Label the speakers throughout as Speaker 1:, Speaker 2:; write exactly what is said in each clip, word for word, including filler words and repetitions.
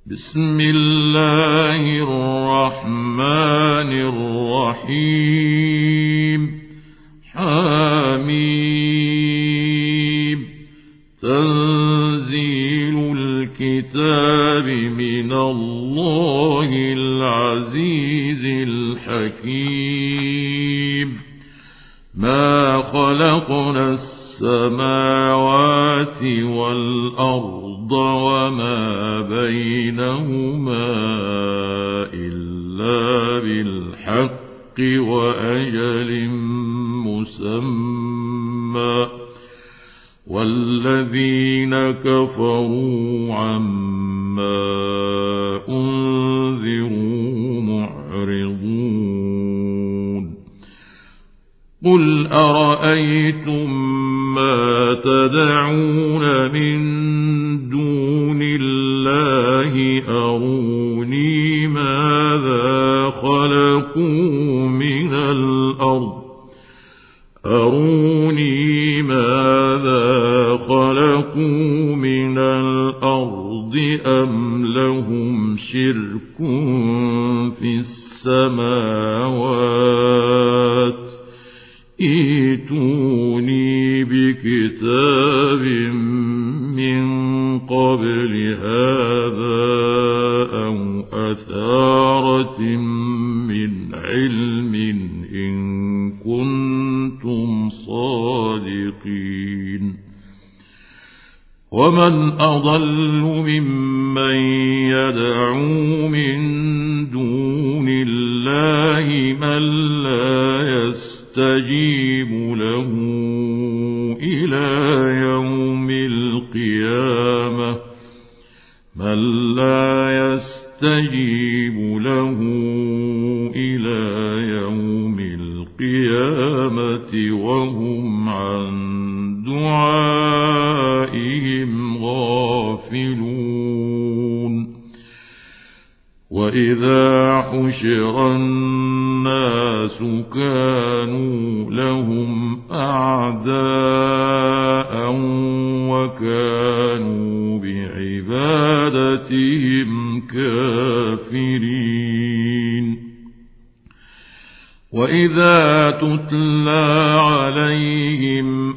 Speaker 1: بسم الله الرحمن الرحيم. حميم. تنزيل الكتاب من الله العزيز الحكيم. ما خلقنا السماوات والأرض وما بينهما إلا بالحق وأجل مسمى، والذين كفروا عما أنذروا معرضون. قل أرأيتم ما تدعون من دون الله أروني ماذا خلقوا من الأرض أروني ماذا خلقوا من الأرض أم لهم شرك في السماوات. ائتوني بكتاب من قبل هذا أو أثارة من علم إن كنتم صادقين. ومن أضل ممن يدعو من دون الله من لا يستجيب له إلى يوم القيامة من لا يستجيب له إلى يوم القيامة وهم عن دعائهم غافلون. وإذا حشر الناس كانوا لهم أعداء وكانوا بعبادتهم كافرين. وإذا تتلى عليهم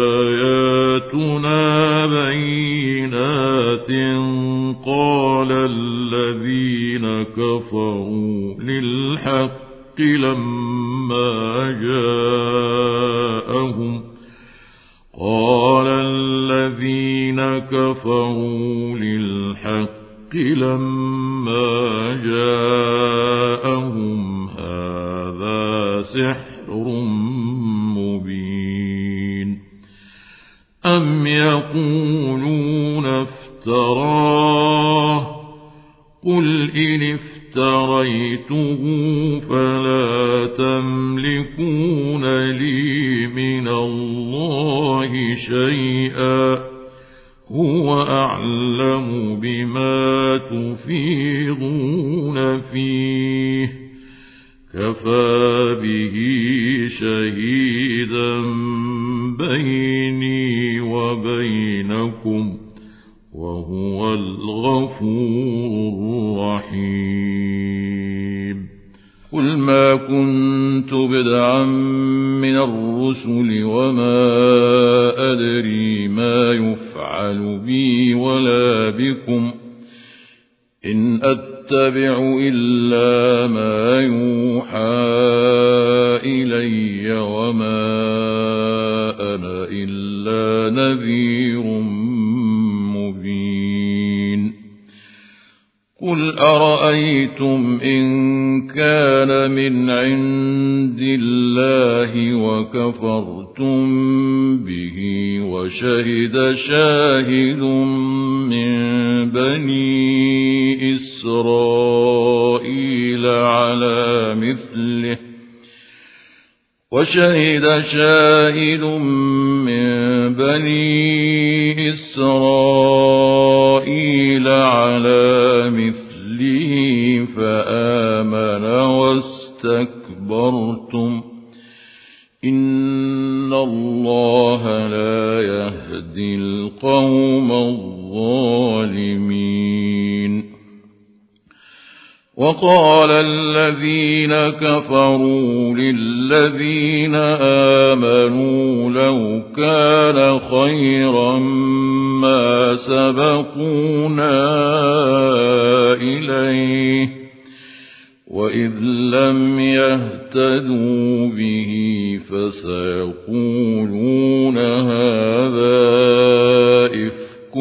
Speaker 1: آياتنا بينات قال الذين كفروا للحق لما جاءهم قال الذين كفروا للحق لما جاءهم هذا سحر مبين. أم يقولون افتراه قل إن افتريته فلا تملكون لي من الله شيئا هو أعلم بما تفيضون فيه كفى به شهيدا بيني وبينكم وهو الغفور الرحيم. قل ما كنت بدعا من الرسل وما أدري ما يفعل بي ولا بكم إن أتبع إلا ما يوحى إلي وما أنا إلا نذير مبين. قل أرأيتم إن كان من عند الله وكفرتم به وشهد شاهد من بني إسرائيل على مثله وشهد شاهد من بني إسرائيل على مثله فآمن واستكبرتم إن الله لا يهدي القوم الظالمين. وقال الذين كفروا للذين آمنوا لو كان خيرا ما سبقونا إليه وإذ لم يهتدوا به فسيقولون هذا إفك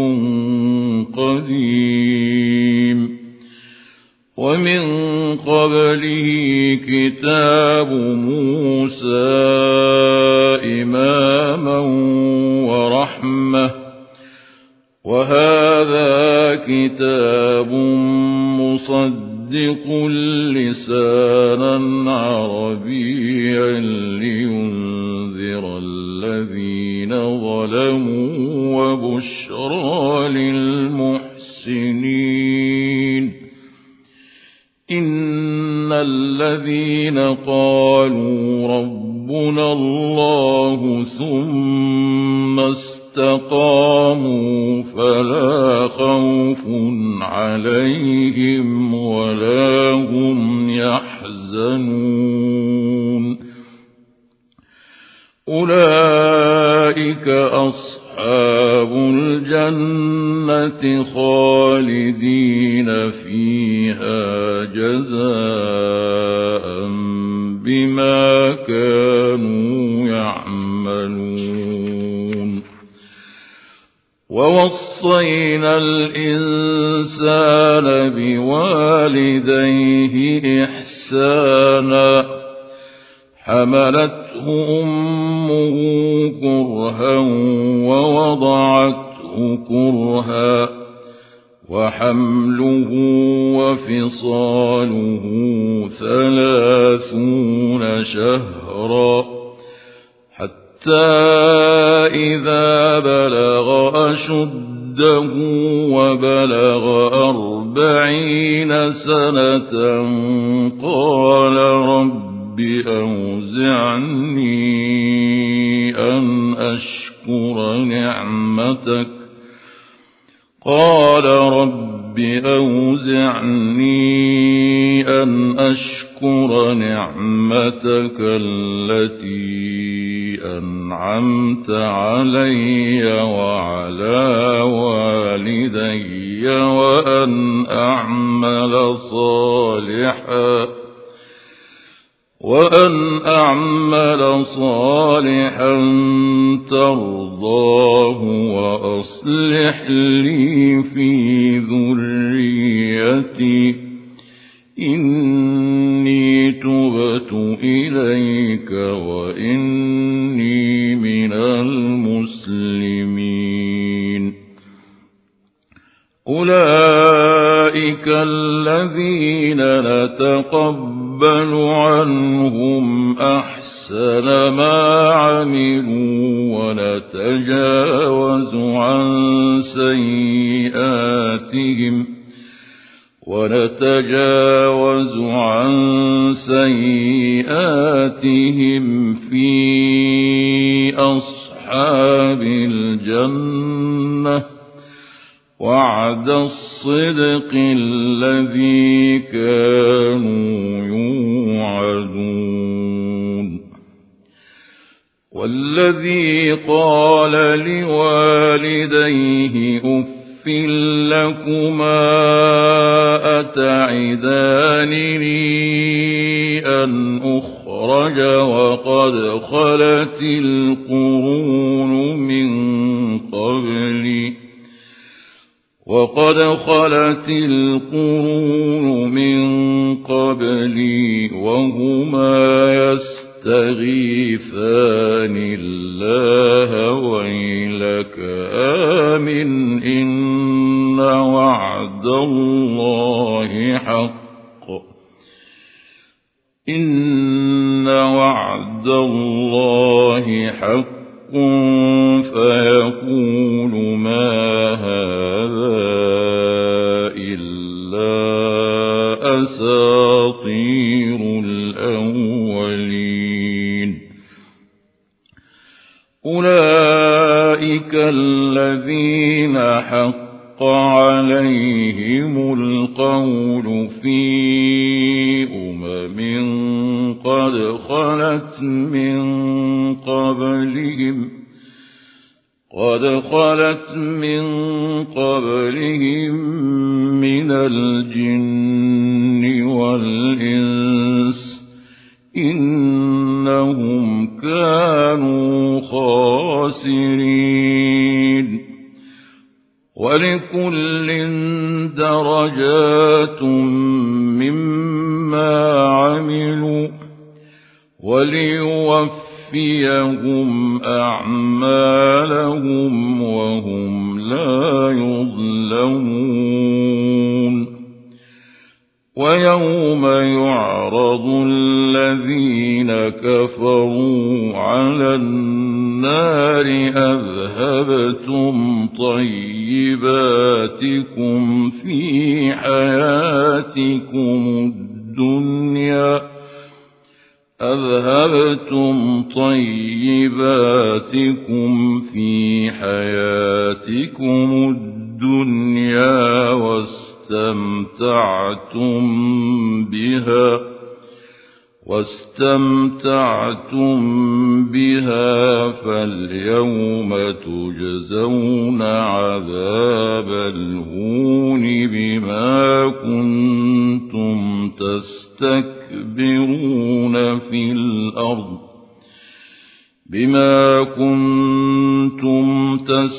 Speaker 1: قديم ومن قبله كتاب موسى إماما ورحمة وهذا كتاب مصدق لسانا عربيا لينذر الذين ظلموا وبشرى للمحسنين إن الذين قالوا ربنا الله ثم استقاموا فلا خوف عليهم ولا هم يحزنون أولئك أصحاب الجنة خالدين فيها جزاء بما كانوا يعملون ووصينا الإنسان بوالديه إحسانا حملته أمه كرها ووضعته كرها وحمله وفصاله ثلاثون شهرا حتى إذا بلغ أشده وبلغ أربعين سنة قال رب أوزعني أن أشكر نعمتك قال رب أوزعني أن أشكر نعمتك التي أنعمت علي وعلى والدي وأن أعمل صالحا وأن أعمل صالحا ترضاه وأصلح لي في ذريتي إني تبت إليك وإني من المسلمين أولئك الذين نتقبل عنهم أحسن ما عملوا ونتجاوز عن سيئاتهم ونتجاوز عن سيئاتهم في أصحاب الجنة وعد الصدق الذي كانوا يوعدون والذي قال لوالديه أف لكما أتعدانني أن أخرج وقد خلت القرون من قبلي وقد خلت القرون من قبلي وهما يستغيثان الله ويلك آمن إن وعد الله حق إن وعد الله حق فيقول ما هذا إلا أساطير الأولين أولئك الذين حق عليهم القول في أمم قد خلت من قبلهم قد خلت من قبلهم من الجن والإنس إنهم كانوا خاسرين ولكل درجات مما عملوا وليوفيهم أعمالهم وهم لا يظلمون ويوم يعرض الذين كفروا على النار أذهبتم طيباتكم في حياتكم الدنيا أذهبتم طيباتكم في حياتكم الدنيا واستمتعتم بها واستمتعتم بها فاليوم تجزون عذاب الهون بما كنتم تستكبرون في الأرض بما كنتم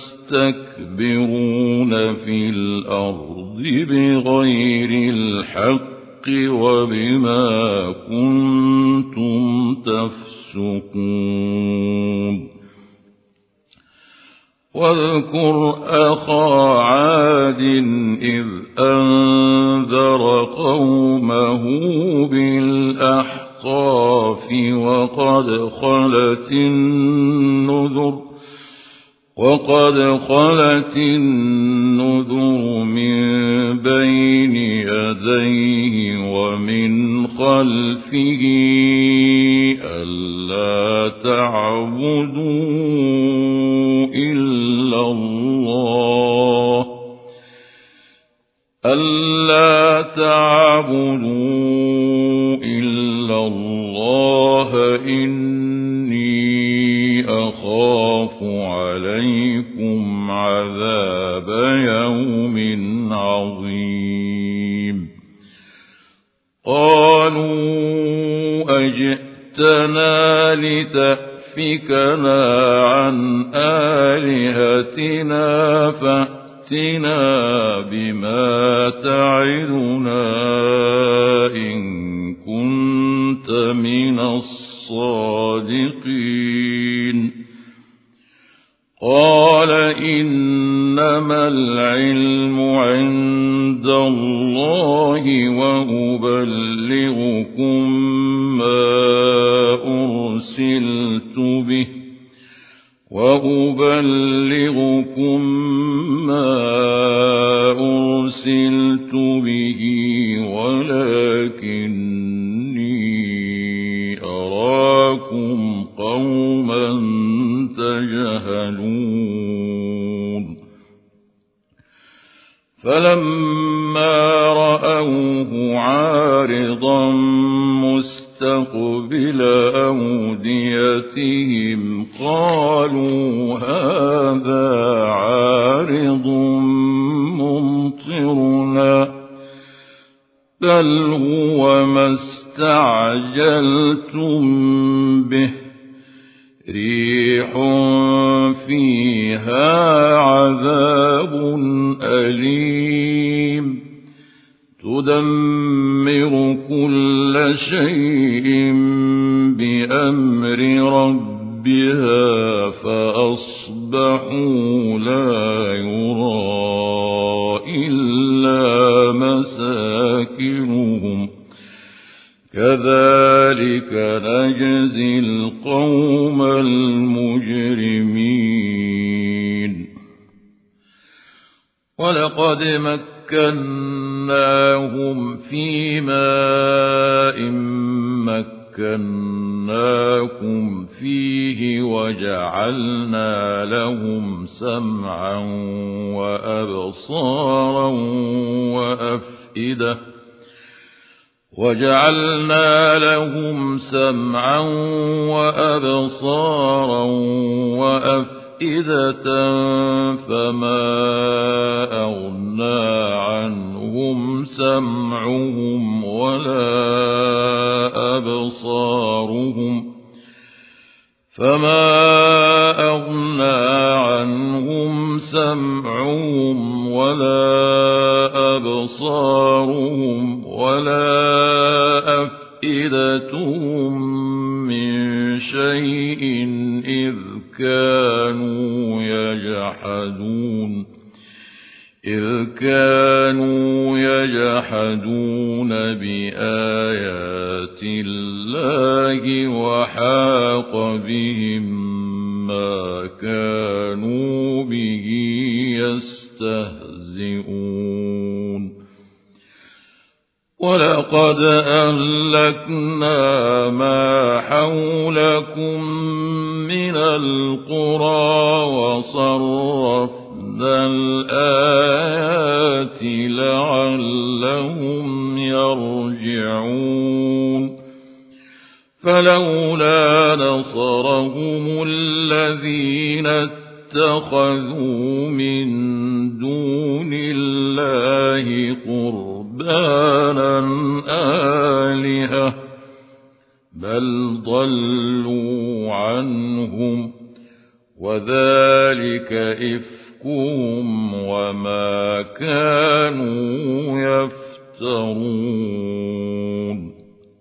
Speaker 1: تستكبرون في الأرض بغير الحق وبما كنتم تفسقون واذكر أخا عاد إذ أنذر قومه بالأحقاف وقد خلت النذر وقد خلت النذر من بين يديه ومن خلفه ألا تعبدوا إلا الله ألا تعبدوا إلا الله إني أخاف عليكم عذاب يوم عظيم قالوا أجئتنا لتأفكنا عن آلهتنا فأتنا بما تعدنا إن كنت من الصادقين قال إنما العلم عند الله وأبلغكم ما أرسلت به وأبلغكم ما أرسلت به ولكني أراكم قوما تجهلون فلما رأوه عارضا مستقبل أوديتهم قالوا هذا عارض ممطرنا بل هو ما استعجلتم به ريح فيها عذاب أليم تدمر كل شيء بأمر ربها فأصبحوا لا يرى إلا مساكنهم كذلك نجزي القوم المجرمين ولقد مكناهم في ماء مكناكم فيه وجعلنا لهم سمعا وأبصارا وأفئدة وأفئدة وجعلنا لهم سمعا وأبصارا وأفئدة فما أغنى عنهم سمعهم ولا أبصارهم فما أغنى عنهم سمعهم ولا أبصارهم ولا أفئدتهم من شيء إذ كانوا يجحدون إذ كانوا يجحدون بآيات الله وحاق بهم ما كانوا به يستهزئون ولقد أهلكنا ما حولكم من القرى وصرفنا الآيات لعلهم يرجعون فلولا نصرهم الذين اتخذوا من دون الله قربانا آلهة بل ضلوا عنهم وذلك إفكهم وما كانوا يفترون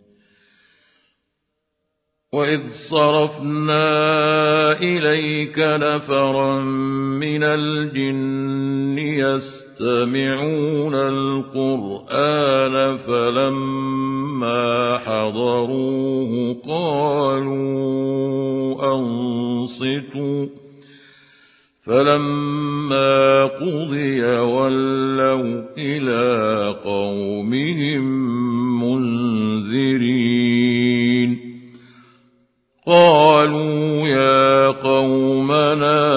Speaker 1: وإذ صرفنا إليك نفرا من الجن يستمعون القرآن فلما حضروه قالوا أنصتوا فلما قضي ولوا إلى قومهم منذرين قالوا يا قومنا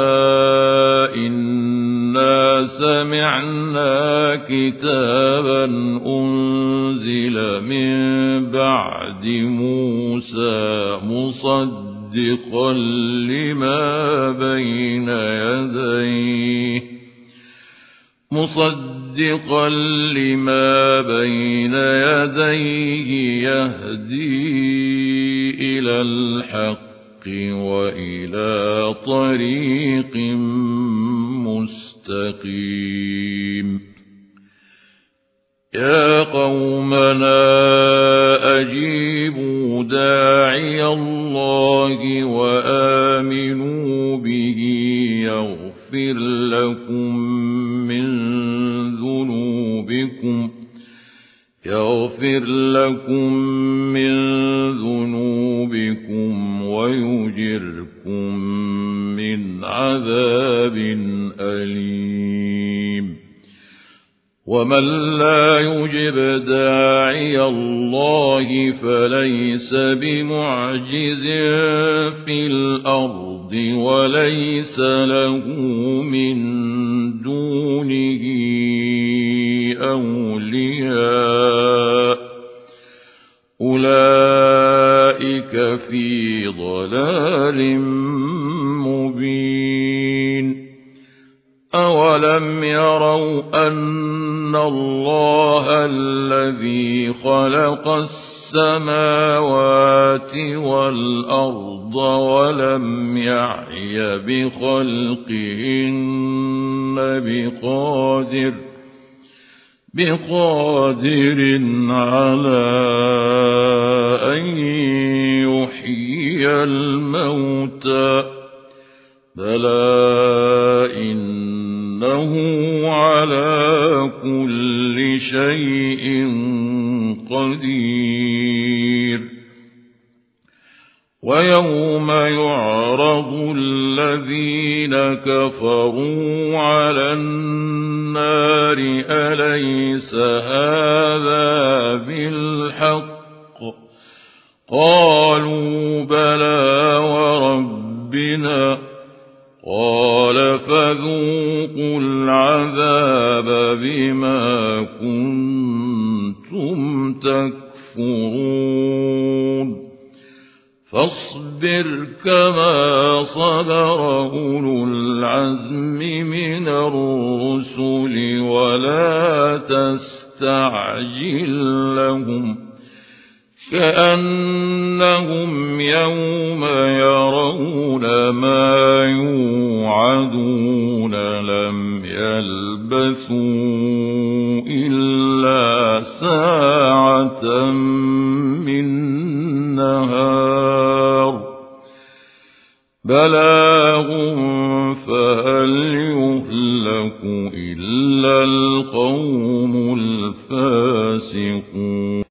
Speaker 1: إنا سمعنا كتابا أنزل من بعد موسى مصدقا لما بين يديه مصدقا لما بين يديه يهدي إلى الحق وإلى طريق مستقيم يا قومنا أجيبوا داعي الله وآمنوا به يغفر لكم من ذنوبكم يغفر لكم من ذنوبكم ويجركم من عذاب أليم ومن لا يجب داعي الله فليس بمعجز في الأرض وليس له من دونه أولياء أولئك في ضلال مبين أولم يروا أن الله الذي خلق السماوات والأرض ولم يعي بخلقهن بقادر بقادر على أن يحيي الموتى بلى إنه على كل شيء قدير ويوم يعرض الذين كفروا على النار أليس هذا بالحق قالوا بلى وربنا قال فذوقوا العذاب بما كنتم تكفرون فاصبر كما صبر أولو العزم من الرسل ولا تستعجل لهم كأنهم يوم يرون ما يوعدون لم يلبثوا إلا ساعة من نهار بلاغ فهل يهلك إلا القوم الفاسقون.